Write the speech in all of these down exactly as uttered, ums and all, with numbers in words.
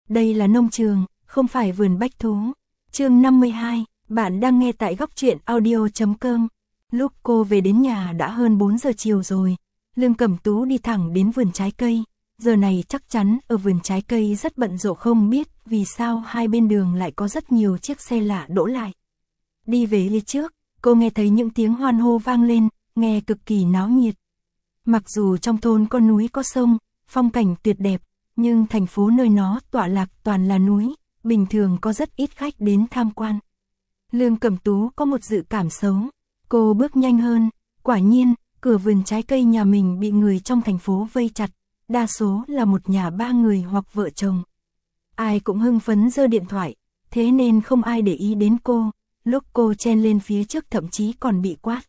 đây là nông trường, không phải vườn bách thú. Chương năm mươi hai, bạn đang nghe tại góc truyện audio chấm com. Lúc cô về đến nhà đã hơn bốn giờ chiều rồi. Lương Cẩm Tú đi thẳng đến vườn trái cây. Giờ này chắc chắn ở vườn trái cây rất bận rộn, không biết vì sao hai bên đường lại có rất nhiều chiếc xe lạ đỗ lại. Đi về phía trước, cô nghe thấy những tiếng hoan hô vang lên, nghe cực kỳ náo nhiệt. Mặc dù trong thôn có núi có sông, phong cảnh tuyệt đẹp, nhưng thành phố nơi nó tọa lạc toàn là núi, bình thường có rất ít khách đến tham quan. Lương Cẩm Tú có một dự cảm xấu, cô bước nhanh hơn, quả nhiên, cửa vườn trái cây nhà mình bị người trong thành phố vây chặt, đa số là một nhà ba người hoặc vợ chồng. Ai cũng hưng phấn giơ điện thoại, thế nên không ai để ý đến cô, lúc cô chen lên phía trước thậm chí còn bị quát.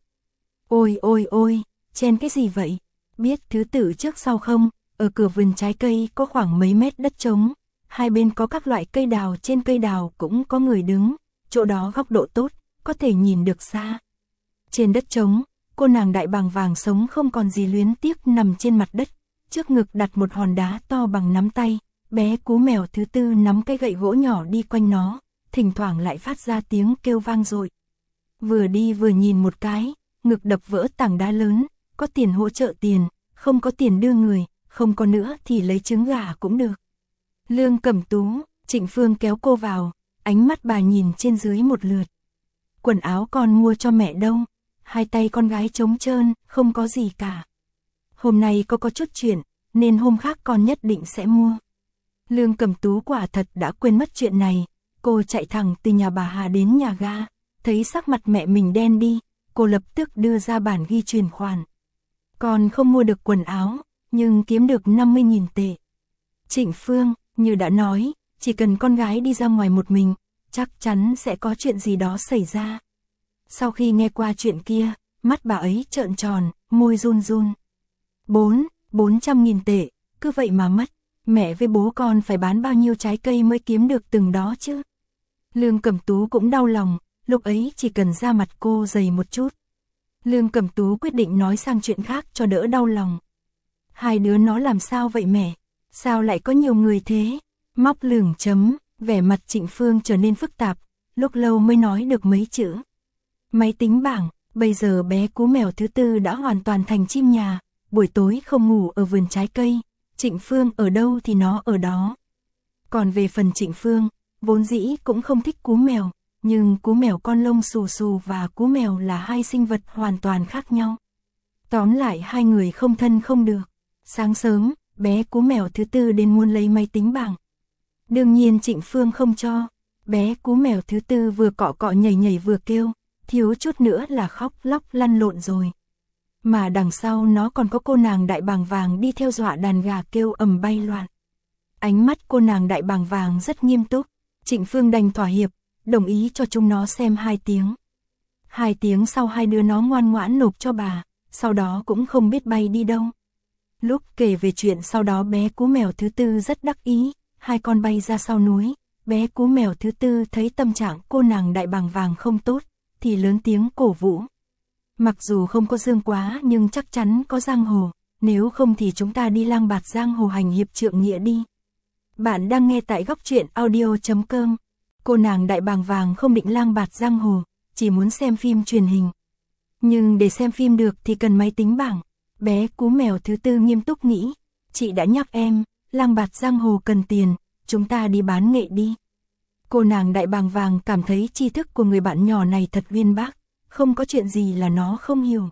Ôi ôi ôi, chen cái gì vậy? Biết thứ tự trước sau không? Ở cửa vườn trái cây có khoảng mấy mét đất trống, hai bên có các loại cây đào, trên cây đào cũng có người đứng, chỗ đó góc độ tốt, có thể nhìn được xa. Trên đất trống, cô nàng đại bàng vàng sống không còn gì luyến tiếc nằm trên mặt đất, trước ngực đặt một hòn đá to bằng nắm tay, bé cú mèo thứ tư nắm cây gậy gỗ nhỏ đi quanh nó, thỉnh thoảng lại phát ra tiếng kêu vang dội. Vừa đi vừa nhìn một cái, ngực đập vỡ tảng đá lớn, có tiền hỗ trợ tiền, không có tiền đưa người, không có nữa thì lấy trứng gà cũng được. Lương Cẩm Tú, Trịnh Phương kéo cô vào, ánh mắt bà nhìn trên dưới một lượt. Quần áo con mua cho mẹ đâu? Hai tay con gái trống trơn, không có gì cả. Hôm nay có có chút chuyện, nên hôm khác con nhất định sẽ mua. Lương Cẩm Tú quả thật đã quên mất chuyện này, cô chạy thẳng từ nhà bà Hà đến nhà ga, thấy sắc mặt mẹ mình đen đi, cô lập tức đưa ra bản ghi chuyển khoản. Con không mua được quần áo, nhưng kiếm được năm mươi nghìn tệ. Trịnh Phương, như đã nói, chỉ cần con gái đi ra ngoài một mình, chắc chắn sẽ có chuyện gì đó xảy ra. Sau khi nghe qua chuyện kia, mắt bà ấy trợn tròn, môi run run. Bốn, bốn trăm nghìn tệ, cứ vậy mà mất. Mẹ với bố con phải bán bao nhiêu trái cây mới kiếm được từng đó chứ? Lương Cẩm Tú cũng đau lòng, lúc ấy chỉ cần ra mặt cô dày một chút. Lương Cẩm Tú quyết định nói sang chuyện khác cho đỡ đau lòng. Hai đứa nó làm sao vậy mẹ? Sao lại có nhiều người thế? Móc lửng chấm, vẻ mặt Trịnh Phương trở nên phức tạp, lúc lâu mới nói được mấy chữ. Máy tính bảng, bây giờ bé cú mèo thứ tư đã hoàn toàn thành chim nhà, buổi tối không ngủ ở vườn trái cây, Trịnh Phương ở đâu thì nó ở đó. Còn về phần Trịnh Phương, vốn dĩ cũng không thích cú mèo, nhưng cú mèo con lông xù xù và cú mèo là hai sinh vật hoàn toàn khác nhau. Tóm lại hai người không thân không được. Sáng sớm, bé cú mèo thứ tư đến muốn lấy máy tính bảng. Đương nhiên Trịnh Phương không cho. Bé cú mèo thứ tư vừa cọ cọ nhảy nhảy vừa kêu, thiếu chút nữa là khóc lóc lăn lộn rồi. Mà đằng sau nó còn có cô nàng đại bàng vàng đi theo dọa đàn gà kêu ầm bay loạn. Ánh mắt cô nàng đại bàng vàng rất nghiêm túc, Trịnh Phương đành thỏa hiệp, đồng ý cho chúng nó xem hai tiếng. Hai tiếng sau hai đứa nó ngoan ngoãn nộp cho bà, sau đó cũng không biết bay đi đâu. Lúc kể về chuyện sau đó bé cú mèo thứ tư rất đắc ý, hai con bay ra sau núi, bé cú mèo thứ tư thấy tâm trạng cô nàng đại bàng vàng không tốt, thì lớn tiếng cổ vũ. Mặc dù không có dương quá nhưng chắc chắn có giang hồ, nếu không thì chúng ta đi lang bạt giang hồ hành hiệp trượng nghĩa đi. Bạn đang nghe tại góc truyện audio chấm com. Cô nàng đại bàng vàng không định lang bạt giang hồ, chỉ muốn xem phim truyền hình. Nhưng để xem phim được thì cần máy tính bảng. Bé cú mèo thứ tư nghiêm túc nghĩ, chị đã nhắc em, lang bạt giang hồ cần tiền, chúng ta đi bán nghệ đi. Cô nàng đại bàng vàng cảm thấy tri thức của người bạn nhỏ này thật uyên bác, không có chuyện gì là nó không hiểu.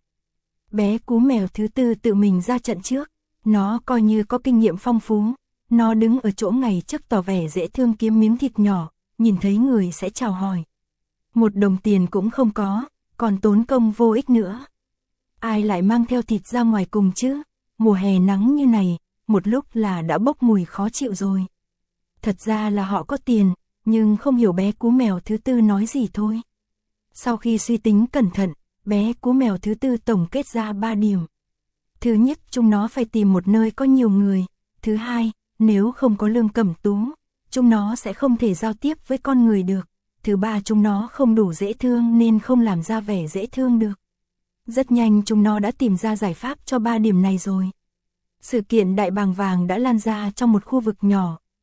Bé cú mèo thứ tư tự mình ra trận trước, nó coi như có kinh nghiệm phong phú, nó đứng ở chỗ ngày trước tỏ vẻ dễ thương kiếm miếng thịt nhỏ, nhìn thấy người sẽ chào hỏi. Một đồng tiền cũng không có, còn tốn công vô ích nữa. Ai lại mang theo thịt ra ngoài cùng chứ? Mùa hè nắng như này, một lúc là đã bốc mùi khó chịu rồi. Thật ra là họ có tiền, nhưng không hiểu bé cú mèo thứ tư nói gì thôi. Sau khi suy tính cẩn thận, bé cú mèo thứ tư tổng kết ra ba điểm. Thứ nhất, chúng nó phải tìm một nơi có nhiều người. Thứ hai, nếu không có Lương Cẩm Tú, chúng nó sẽ không thể giao tiếp với con người được. Thứ ba, chúng nó không đủ dễ thương nên không làm ra vẻ dễ thương được. Rất nhanh chúng nó đã tìm ra giải pháp cho ba điểm này rồi. Sự kiện đại bàng vàng đã lan ra trong một khu vực nhỏ,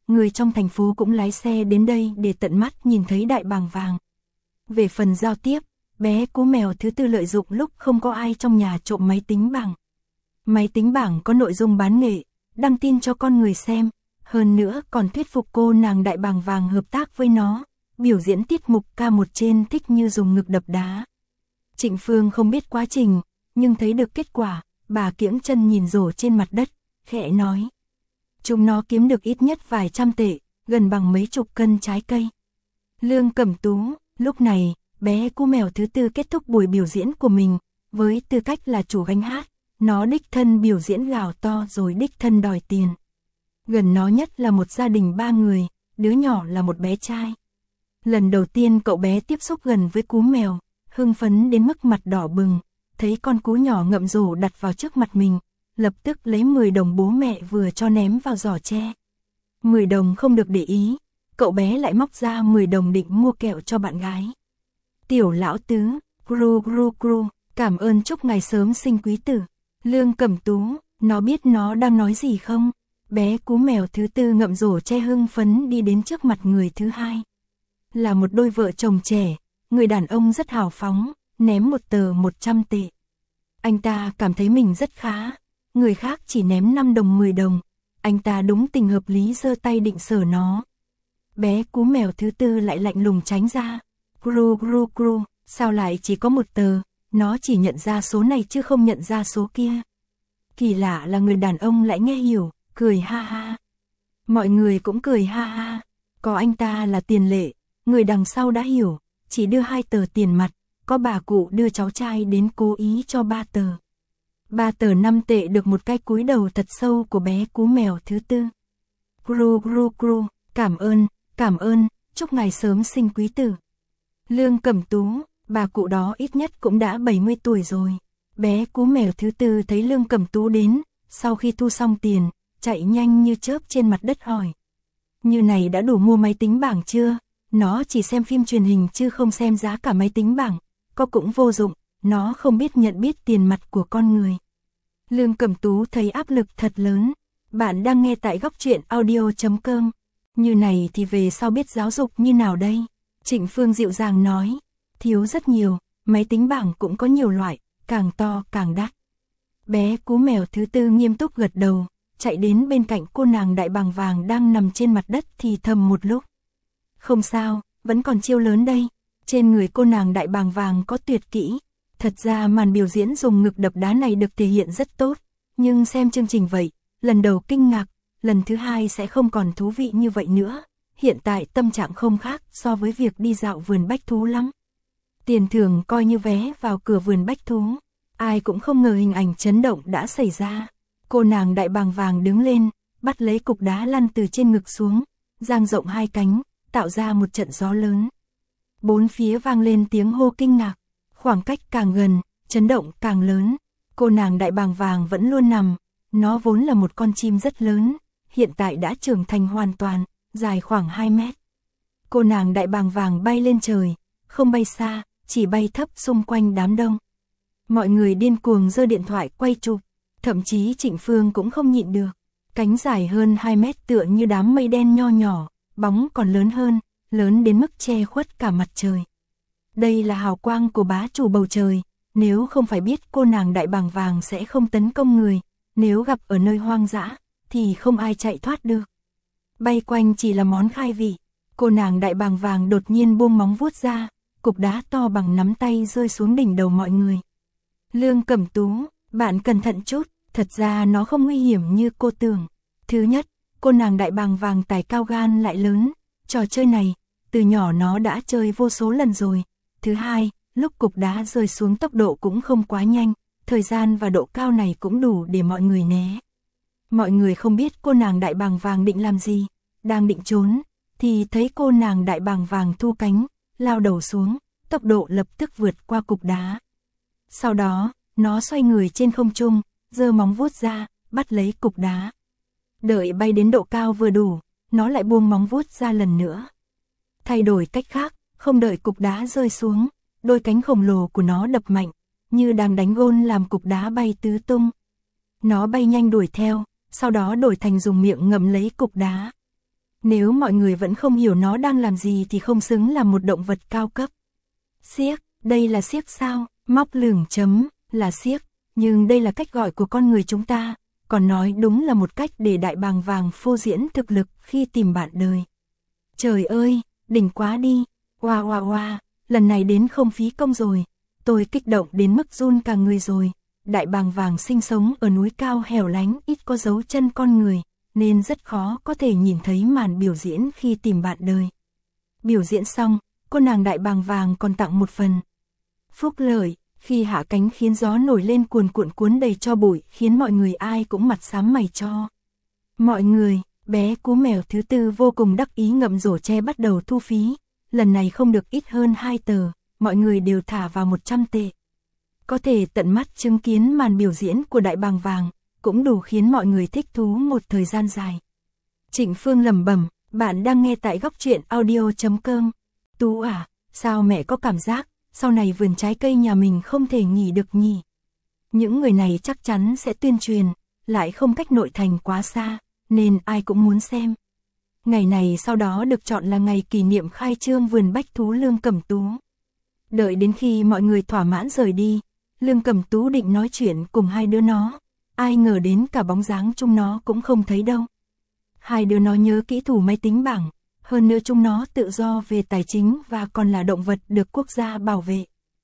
người trong thành phố cũng lái xe đến đây để tận mắt nhìn thấy đại bàng vàng. Về phần giao tiếp, bé cú mèo thứ tư lợi dụng lúc không có ai trong nhà trộm máy tính bảng. Máy tính bảng có nội dung bán nghệ, đăng tin cho con người xem, hơn nữa còn thuyết phục cô nàng đại bàng vàng hợp tác với nó, biểu diễn tiết mục ca một trên thích như dùng ngực đập đá. Trịnh Phương không biết quá trình, nhưng thấy được kết quả, bà kiễng chân nhìn rổ trên mặt đất, khẽ nói. Chúng nó kiếm được ít nhất vài trăm tệ, gần bằng mấy chục cân trái cây. Lương Cẩm Tú, lúc này, bé cú mèo thứ tư kết thúc buổi biểu diễn của mình, với tư cách là chủ gánh hát, nó đích thân biểu diễn gào to rồi đích thân đòi tiền. Gần nó nhất là một gia đình ba người, đứa nhỏ là một bé trai. Lần đầu tiên cậu bé tiếp xúc gần với cú mèo, hưng phấn đến mức mặt đỏ bừng, thấy con cú nhỏ ngậm rổ đặt vào trước mặt mình, lập tức lấy mười đồng bố mẹ vừa cho ném vào giỏ tre. mười đồng không được để ý, cậu bé lại móc ra mười đồng định mua kẹo cho bạn gái. Tiểu lão tứ, gru gru gru, cảm ơn chúc ngài sớm sinh quý tử. Lương Cẩm Tú, nó biết nó đang nói gì không? Bé cú mèo thứ tư ngậm rổ tre hưng phấn đi đến trước mặt người thứ hai. Là một đôi vợ chồng trẻ, người đàn ông rất hào phóng, ném một tờ một trăm tệ. Anh ta cảm thấy mình rất khá, người khác chỉ ném năm đồng mười đồng, anh ta đúng tình hợp lý giơ tay định sờ nó. Bé cú mèo thứ tư lại lạnh lùng tránh ra. Gru gru gru, sao lại chỉ có một tờ, nó chỉ nhận ra số này chứ không nhận ra số kia. Kỳ lạ là người đàn ông lại nghe hiểu, cười ha ha. Mọi người cũng cười ha ha, có anh ta là tiền lệ, người đằng sau đã hiểu, chỉ đưa hai tờ tiền mặt, có bà cụ đưa cháu trai đến cố ý cho ba tờ. Ba tờ năm tệ được một cái cúi đầu thật sâu của bé cú mèo thứ tư. Gru gru gru, cảm ơn, cảm ơn, chúc ngài sớm sinh quý tử. Lương Cẩm Tú, bà cụ đó ít nhất cũng đã bảy mươi tuổi rồi. Bé cú mèo thứ tư thấy Lương Cẩm Tú đến, sau khi thu xong tiền, chạy nhanh như chớp trên mặt đất hỏi. Như này đã đủ mua máy tính bảng chưa? Nó chỉ xem phim truyền hình chứ không xem giá cả máy tính bảng, có cũng vô dụng, nó không biết nhận biết tiền mặt của con người. Lương Cẩm Tú thấy áp lực thật lớn. Bạn đang nghe tại góc truyện audio chấm com. Như này thì về sau biết giáo dục như nào đây? Trịnh Phương dịu dàng nói. Thiếu rất nhiều, máy tính bảng cũng có nhiều loại, càng to càng đắt. Bé cú mèo thứ tư nghiêm túc gật đầu, chạy đến bên cạnh cô nàng đại bàng vàng đang nằm trên mặt đất thì thầm một lúc. Không sao, vẫn còn chiêu lớn đây. Trên người cô nàng đại bàng vàng có tuyệt kỹ. Thật ra màn biểu diễn dùng ngực đập đá này được thể hiện rất tốt, nhưng xem chương trình vậy, lần đầu kinh ngạc, lần thứ hai sẽ không còn thú vị như vậy nữa. Hiện tại tâm trạng không khác so với việc đi dạo vườn bách thú lắm. Tiền thưởng coi như vé vào cửa vườn bách thú. Ai cũng không ngờ hình ảnh chấn động đã xảy ra. Cô nàng đại bàng vàng đứng lên, bắt lấy cục đá lăn từ trên ngực xuống, dang rộng hai cánh, tạo ra một trận gió lớn. Bốn phía vang lên tiếng hô kinh ngạc. Khoảng cách càng gần, chấn động càng lớn. Cô nàng đại bàng vàng vẫn luôn nằm. Nó vốn là một con chim rất lớn, hiện tại đã trưởng thành hoàn toàn, dài khoảng hai mét. Cô nàng đại bàng vàng bay lên trời, không bay xa, chỉ bay thấp xung quanh đám đông. Mọi người điên cuồng giơ điện thoại quay chụp, thậm chí Trịnh Phương cũng không nhịn được. Cánh dài hơn hai mét tựa như đám mây đen nho nhỏ, bóng còn lớn hơn, lớn đến mức che khuất cả mặt trời. Đây là hào quang của bá chủ bầu trời, nếu không phải biết cô nàng đại bàng vàng sẽ không tấn công người, nếu gặp ở nơi hoang dã, thì không ai chạy thoát được. Bay quanh chỉ là món khai vị, cô nàng đại bàng vàng đột nhiên buông móng vuốt ra, cục đá to bằng nắm tay rơi xuống đỉnh đầu mọi người. Lương Cẩm Tú, bạn cẩn thận chút, thật ra nó không nguy hiểm như cô tưởng. Thứ nhất, cô nàng đại bàng vàng tài cao gan lại lớn, trò chơi này, từ nhỏ nó đã chơi vô số lần rồi. Thứ hai, lúc cục đá rơi xuống tốc độ cũng không quá nhanh, thời gian và độ cao này cũng đủ để mọi người né. Mọi người không biết cô nàng đại bàng vàng định làm gì, đang định trốn, thì thấy cô nàng đại bàng vàng thu cánh, lao đầu xuống, tốc độ lập tức vượt qua cục đá. Sau đó, nó xoay người trên không trung, giơ móng vuốt ra, bắt lấy cục đá. Đợi bay đến độ cao vừa đủ, nó lại buông móng vuốt ra lần nữa. Thay đổi cách khác, không đợi cục đá rơi xuống, đôi cánh khổng lồ của nó đập mạnh, như đang đánh gôn làm cục đá bay tứ tung. Nó bay nhanh đuổi theo, sau đó đổi thành dùng miệng ngậm lấy cục đá. Nếu mọi người vẫn không hiểu nó đang làm gì thì không xứng là một động vật cao cấp. Xiếc, đây là xiếc sao? Móc lửng chấm, là xiếc, nhưng đây là cách gọi của con người chúng ta, còn nói đúng là một cách để đại bàng vàng phô diễn thực lực khi tìm bạn đời. Trời ơi, đỉnh quá đi, oa oa oa, lần này đến không phí công rồi, tôi kích động đến mức run cả người rồi. Đại bàng vàng sinh sống ở núi cao hẻo lánh ít có dấu chân con người, nên rất khó có thể nhìn thấy màn biểu diễn khi tìm bạn đời. Biểu diễn xong, cô nàng đại bàng vàng còn tặng một phần phúc lợi, khi hạ cánh khiến gió nổi lên cuồn cuộn cuốn đầy cho bụi, khiến mọi người ai cũng mặt xám mày cho. Mọi người, bé cú mèo thứ tư vô cùng đắc ý ngậm rổ tre bắt đầu thu phí, lần này không được ít hơn hai tờ, mọi người đều thả vào một trăm tệ. Có thể tận mắt chứng kiến màn biểu diễn của đại bàng vàng, cũng đủ khiến mọi người thích thú một thời gian dài. Trịnh Phương lẩm bẩm, bạn đang nghe tại góc truyện audio chấm com. Tú à, sao mẹ có cảm giác, sau này vườn trái cây nhà mình không thể nghỉ được nhỉ? Những người này chắc chắn sẽ tuyên truyền, lại không cách nội thành quá xa, nên ai cũng muốn xem. Ngày này sau đó được chọn là ngày kỷ niệm khai trương vườn bách thú Lương Cẩm Tú. Đợi đến khi mọi người thỏa mãn rời đi, Lương Cẩm Tú định nói chuyện cùng hai đứa nó, ai ngờ đến cả bóng dáng chúng nó cũng không thấy đâu. Hai đứa nó nhớ kỹ thủ máy tính bảng, hơn nữa chúng nó tự do về tài chính và còn là động vật được quốc gia bảo vệ.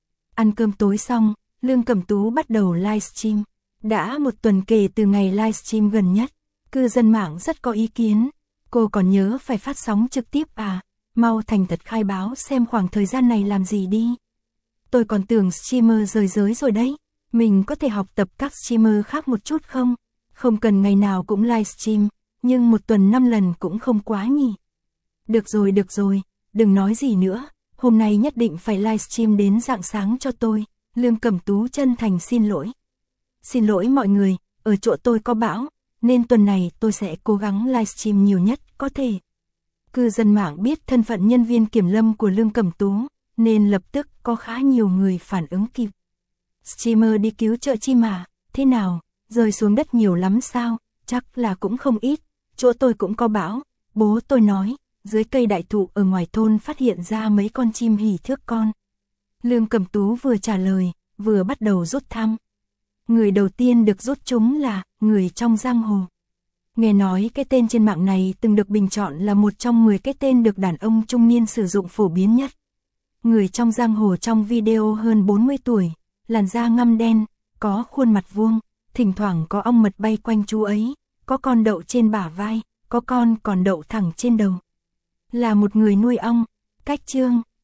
Ăn cơm tối xong, Lương Cẩm Tú bắt đầu livestream. Đã một tuần kể từ ngày livestream gần nhất, cư dân mạng rất có ý kiến. Cô còn nhớ phải phát sóng trực tiếp à? Mau thành thật khai báo xem khoảng thời gian này làm gì đi. Tôi còn tưởng streamer rời giới rồi đấy. Mình có thể học tập các streamer khác một chút không? Không cần ngày nào cũng livestream, nhưng một tuần năm lần cũng không quá nhỉ. Được rồi được rồi, đừng nói gì nữa. Hôm nay nhất định phải livestream đến rạng sáng cho tôi. Lương Cẩm Tú chân thành xin lỗi. Xin lỗi mọi người, ở chỗ tôi có bão, nên tuần này tôi sẽ cố gắng livestream nhiều nhất có thể. Cư dân mạng biết thân phận nhân viên kiểm lâm của Lương Cẩm Tú, nên lập tức có khá nhiều người phản ứng kịp. Streamer đi cứu trợ chim à, thế nào, rơi xuống đất nhiều lắm sao? Chắc là cũng không ít, chỗ tôi cũng có bão. Bố tôi nói, dưới cây đại thụ ở ngoài thôn phát hiện ra mấy con chim hỉ thước con. Lương Cẩm Tú vừa trả lời, vừa bắt đầu rút thăm. Người đầu tiên được rút chúng là người trong giang hồ. Nghe nói cái tên trên mạng này từng được bình chọn là một trong mười cái tên được đàn ông trung niên sử dụng phổ biến nhất. Người trong giang hồ trong video hơn bốn mươi tuổi, làn da ngăm đen, có khuôn mặt vuông, thỉnh thoảng có ong mật bay quanh chú ấy, có con đậu trên bả vai, có con còn đậu thẳng trên đầu. Là một người nuôi ong, cách chương,